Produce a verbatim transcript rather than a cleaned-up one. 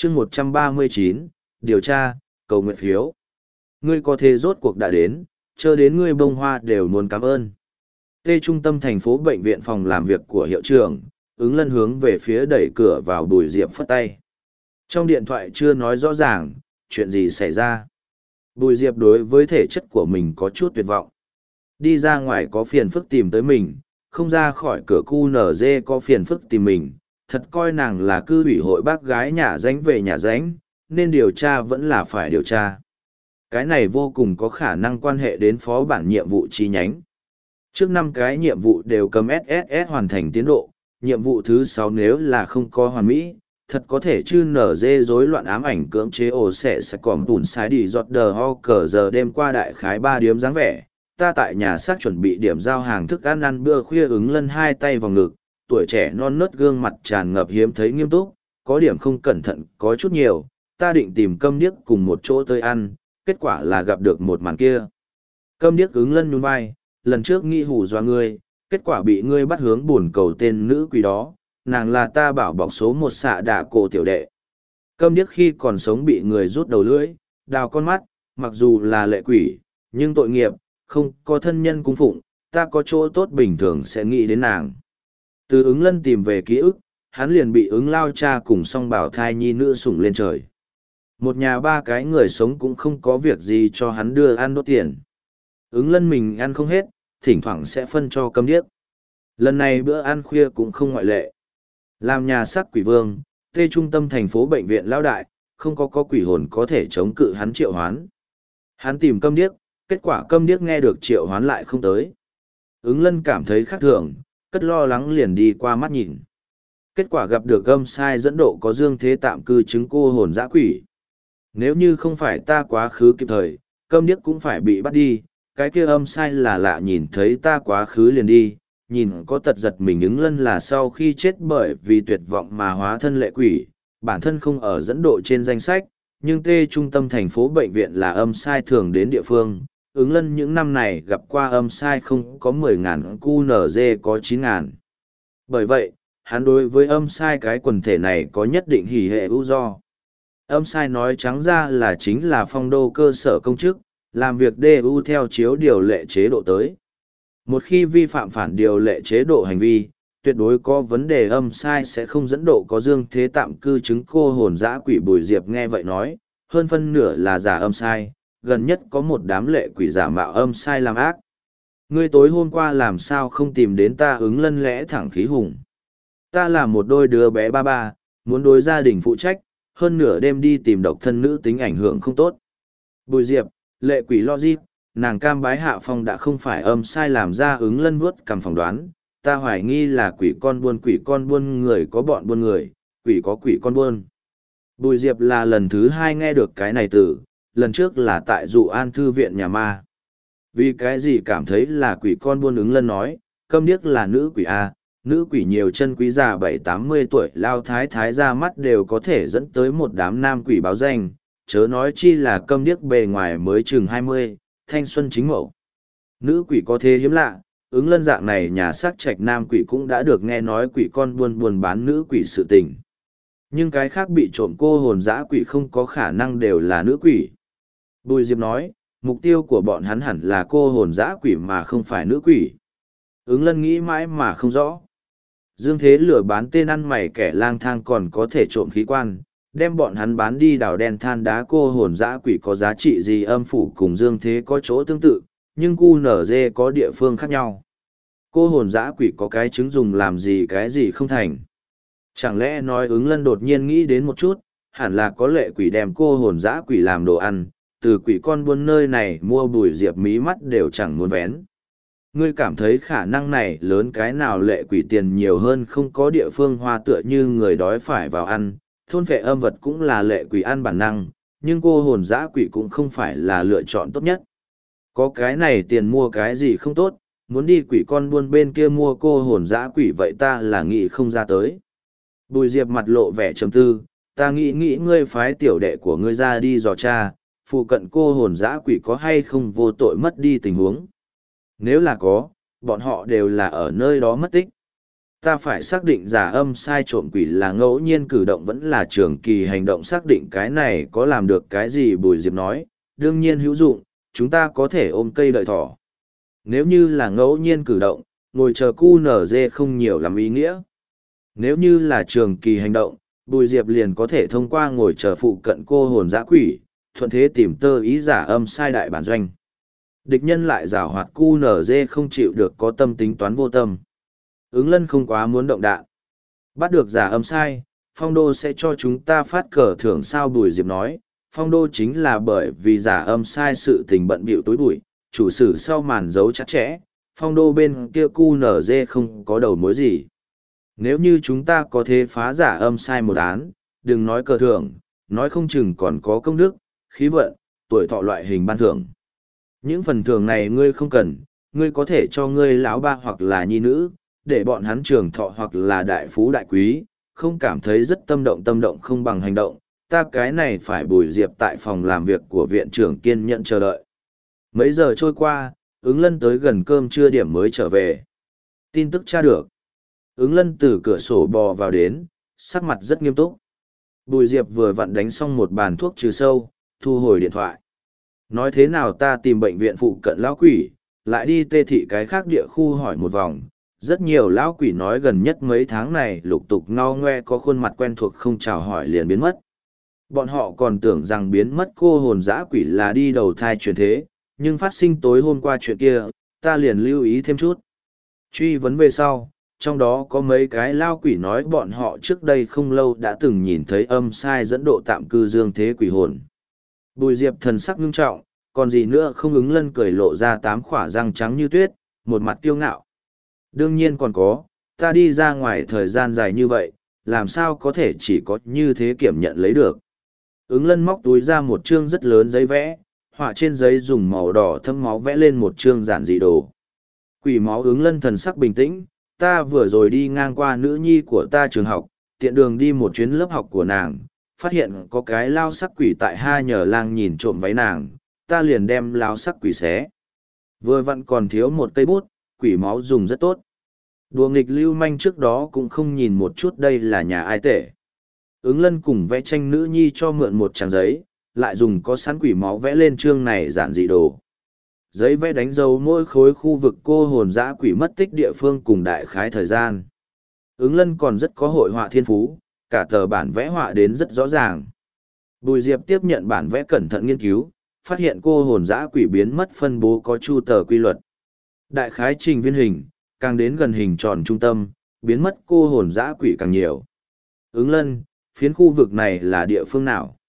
chương một trăm ba mươi chín, điều tra, cầu nguyện phiếu. Ngươi có thể rốt cuộc đã đến, chờ đến ngươi bông hoa đều muốn cảm ơn. Tê trung tâm thành phố bệnh viện phòng làm việc của hiệu trưởng, ứng lân hướng về phía đẩy cửa vào Bùi Diệp phất tay. Trong điện thoại chưa nói rõ ràng, chuyện gì xảy ra. Bùi Diệp đối với thể chất của mình có chút tuyệt vọng. Đi ra ngoài có phiền phức tìm tới mình, không ra khỏi cửa cu nở dê có phiền phức tìm mình, thật coi nàng là cư ủy hội bác gái nhà ránh về nhà ránh, nên điều tra vẫn là phải điều tra. Cái này vô cùng có khả năng quan hệ đến phó bản nhiệm vụ chi nhánh. Trước năm cái nhiệm vụ đều cầm ét ét ét hoàn thành tiến độ, nhiệm vụ thứ sáu nếu là không có hoàn mỹ, thật có thể chư nở dê rối loạn ám ảnh cưỡng chế ổ sẽ sẽ còn tùn sái đi giọt đờ ho cờ giờ đêm qua đại khái ba điếm dáng vẻ. Ta tại nhà xác chuẩn bị điểm giao hàng thức ăn ăn bữa khuya ứng lân hai tay vào ngực, tuổi trẻ non nớt gương mặt tràn ngập hiếm thấy nghiêm túc, có điểm không cẩn thận có chút nhiều, ta định tìm câm điếc cùng một chỗ tới ăn, kết quả là gặp được một màn kia. Câm điếc ứng lân nhún vai, lần trước nghĩ hù dọa ngươi, kết quả bị ngươi bắt hướng buồn cầu tên nữ quỷ đó, nàng là ta bảo bọc số một xạ đạ cổ tiểu đệ. Câm điếc khi còn sống bị người rút đầu lưỡi, đào con mắt, mặc dù là lệ quỷ, nhưng tội nghiệp, không có thân nhân cung phụng, ta có chỗ tốt bình thường sẽ nghĩ đến nàng. Từ ứng lân tìm về ký ức, hắn liền bị ứng lao cha cùng song bảo thai nhi nữ sủng lên trời. Một nhà ba cái người sống cũng không có việc gì cho hắn đưa ăn đốt tiền. Ứng lân mình ăn không hết, thỉnh thoảng sẽ phân cho câm điếc. Lần này bữa ăn khuya cũng không ngoại lệ. Làm nhà xác quỷ vương, tê trung tâm thành phố bệnh viện lão đại, không có có quỷ hồn có thể chống cự hắn triệu hoán. Hắn tìm câm điếc, kết quả câm điếc nghe được triệu hoán lại không tới. Ứng lân cảm thấy khác thường, cất lo lắng liền đi qua mắt nhìn. Kết quả gặp được âm sai dẫn độ có dương thế tạm cư chứng cô hồn dã quỷ. Nếu như không phải ta quá khứ kịp thời, câm điếc cũng phải bị bắt đi, cái kia âm sai là lạ nhìn thấy ta quá khứ liền đi, nhìn có tật giật mình ứng lân là sau khi chết bởi vì tuyệt vọng mà hóa thân lệ quỷ, bản thân không ở dẫn độ trên danh sách, nhưng tê trung tâm thành phố bệnh viện là âm sai thường đến địa phương. Ứng lân những năm này gặp qua âm sai không có mười ngàn cu nở dê có chín ngàn. Bởi vậy, hắn đối với âm sai cái quần thể này có nhất định hỉ hệ ưu do. Âm sai nói trắng ra là chính là phong đô cơ sở công chức, làm việc đê u theo chiếu điều lệ chế độ tới. Một khi vi phạm phản điều lệ chế độ hành vi, tuyệt đối có vấn đề âm sai sẽ không dẫn độ có dương thế tạm cư chứng cô hồn dã quỷ. Bùi Diệp nghe vậy nói, hơn phân nửa là giả âm sai, gần nhất có một đám lệ quỷ giả mạo âm sai làm ác. Ngươi tối hôm qua làm sao không tìm đến ta ứng lân lẽ thẳng khí hùng. Ta là một đôi đứa bé ba ba, muốn đối gia đình phụ trách, hơn nửa đêm đi tìm độc thân nữ tính ảnh hưởng không tốt. Bùi Diệp, lệ quỷ logic, nàng cam bái hạ phong đã không phải âm sai làm ra ứng lân vuốt cầm phỏng đoán, ta hoài nghi là quỷ con buôn quỷ con buôn người có bọn buôn người, quỷ có quỷ con buôn. Bùi Diệp là lần thứ hai nghe được cái này từ, lần trước là tại dụ an thư viện nhà ma. Vì cái gì cảm thấy là quỷ con buôn ứng lân nói, câm điếc là nữ quỷ A, nữ quỷ nhiều chân quý già bảy tám mươi tuổi lao thái thái ra mắt đều có thể dẫn tới một đám nam quỷ báo danh, chớ nói chi là câm điếc bề ngoài mới chừng hai mươi, thanh xuân chính mẫu. Nữ quỷ có thế hiếm lạ, ứng lân dạng này nhà xác trạch nam quỷ cũng đã được nghe nói quỷ con buôn buôn bán nữ quỷ sự tình. Nhưng cái khác bị trộm cô hồn dã quỷ không có khả năng đều là nữ quỷ. Bùi Diệp nói, mục tiêu của bọn hắn hẳn là cô hồn dã quỷ mà không phải nữ quỷ. Ứng lân nghĩ mãi mà không rõ. Dương thế lừa bán tên ăn mày kẻ lang thang còn có thể trộm khí quan, đem bọn hắn bán đi đào đen than đá cô hồn dã quỷ có giá trị gì. Âm phủ cùng dương thế có chỗ tương tự, nhưng cu nở dê có địa phương khác nhau. Cô hồn dã quỷ có cái trứng dùng làm gì cái gì không thành. Chẳng lẽ nói ứng lân đột nhiên nghĩ đến một chút, hẳn là có lệ quỷ đem cô hồn dã quỷ làm đồ ăn, từ quỷ con buôn nơi này mua. Bùi Diệp mí mắt đều chẳng muốn vén. Ngươi cảm thấy khả năng này lớn cái nào lệ quỷ tiền nhiều hơn không có địa phương hoa tựa như người đói phải vào ăn, thôn phệ âm vật cũng là lệ quỷ ăn bản năng, nhưng cô hồn dã quỷ cũng không phải là lựa chọn tốt nhất. Có cái này tiền mua cái gì không tốt, muốn đi quỷ con buôn bên kia mua cô hồn dã quỷ vậy ta là nghĩ không ra tới. Bùi Diệp mặt lộ vẻ trầm tư, ta nghĩ nghĩ ngươi phái tiểu đệ của ngươi ra đi dò tra, phụ cận cô hồn dã quỷ có hay không vô tội mất đi tình huống. Nếu là có, bọn họ đều là ở nơi đó mất tích. Ta phải xác định giả âm sai trộm quỷ là ngẫu nhiên cử động vẫn là trường kỳ hành động, xác định cái này có làm được cái gì. Bùi Diệp nói, đương nhiên hữu dụng, chúng ta có thể ôm cây đợi thỏ. Nếu như là ngẫu nhiên cử động, ngồi chờ cu nở dê không nhiều lắm ý nghĩa. Nếu như là trường kỳ hành động, Bùi Diệp liền có thể thông qua ngồi chờ phụ cận cô hồn dã quỷ, thuận thế tìm tơ ý giả âm sai đại bản doanh. Địch nhân lại giảo hoạt cu nở dê không chịu được, có tâm tính toán vô tâm. Ứng Lân không quá muốn động đạn. Bắt được giả âm sai, Phong Đô sẽ cho chúng ta phát cờ thưởng sao? Bùi Diệp nói, Phong Đô chính là bởi vì giả âm sai sự tình bận bịu tối bụi, chủ sử sau màn giấu chặt chẽ, Phong Đô bên kia cu nở dê không có đầu mối gì. Nếu như chúng ta có thể phá giả âm sai một án, đừng nói cờ thưởng, nói không chừng còn có công đức, khí vận, tuổi thọ loại hình ban thưởng. Những phần thưởng này ngươi không cần, ngươi có thể cho ngươi lão ba hoặc là nhi nữ, để bọn hắn trường thọ hoặc là đại phú đại quý, không cảm thấy rất tâm động tâm động không bằng hành động. Ta cái này phải. Bùi Diệp tại phòng làm việc của viện trưởng kiên nhẫn chờ đợi. Mấy giờ trôi qua, Ứng Lân tới gần cơm trưa điểm mới trở về. Tin tức tra được. Ứng Lân từ cửa sổ bò vào đến, sắc mặt rất nghiêm túc. Bùi Diệp vừa vặn đánh xong một bàn thuốc trừ sâu, thu hồi điện thoại. Nói thế nào ta tìm bệnh viện phụ cận lão quỷ, lại đi tê thị cái khác địa khu hỏi một vòng. Rất nhiều lão quỷ nói gần nhất mấy tháng này lục tục ngao ngoe có khuôn mặt quen thuộc không chào hỏi liền biến mất. Bọn họ còn tưởng rằng biến mất cô hồn dã quỷ là đi đầu thai chuyển thế, nhưng phát sinh tối hôm qua chuyện kia, ta liền lưu ý thêm chút. Truy vấn về sau, trong đó có mấy cái lao quỷ nói bọn họ trước đây không lâu đã từng nhìn thấy âm sai dẫn độ tạm cư dương thế quỷ hồn. Bùi Diệp thần sắc ngưng trọng, còn gì nữa không? Ứng Lân cười lộ ra tám khỏa răng trắng như tuyết, một mặt kiêu ngạo. Đương nhiên còn có, ta đi ra ngoài thời gian dài như vậy, làm sao có thể chỉ có như thế kiểm nhận lấy được. Ứng Lân móc túi ra một chương rất lớn giấy vẽ, họa trên giấy dùng màu đỏ thâm máu vẽ lên một chương giản dị đồ. Quỷ máu. Ứng Lân thần sắc bình tĩnh, ta vừa rồi đi ngang qua nữ nhi của ta trường học, tiện đường đi một chuyến lớp học của nàng, phát hiện có cái lao sắc quỷ tại ha nhờ lang nhìn trộm váy nàng, ta liền đem lao sắc quỷ xé. Vừa vặn còn thiếu một cây bút, quỷ máu dùng rất tốt. Đùa nghịch lưu manh trước đó cũng không nhìn một chút đây là nhà ai tể. Ứng Lân cùng vẽ tranh nữ nhi cho mượn một trang giấy, lại dùng có sẵn quỷ máu vẽ lên chương này giản dị đồ. Giấy vẽ đánh dấu mỗi khối khu vực cô hồn dã quỷ mất tích địa phương cùng đại khái thời gian. Ứng Lân còn rất có hội họa thiên phú, cả tờ bản vẽ họa đến rất rõ ràng. Bùi Diệp tiếp nhận bản vẽ cẩn thận nghiên cứu, phát hiện cô hồn dã quỷ biến mất phân bố có chu tờ quy luật. Đại khái trình viên hình, càng đến gần hình tròn trung tâm, biến mất cô hồn dã quỷ càng nhiều. Ứng Lân, phiến khu vực này là địa phương nào?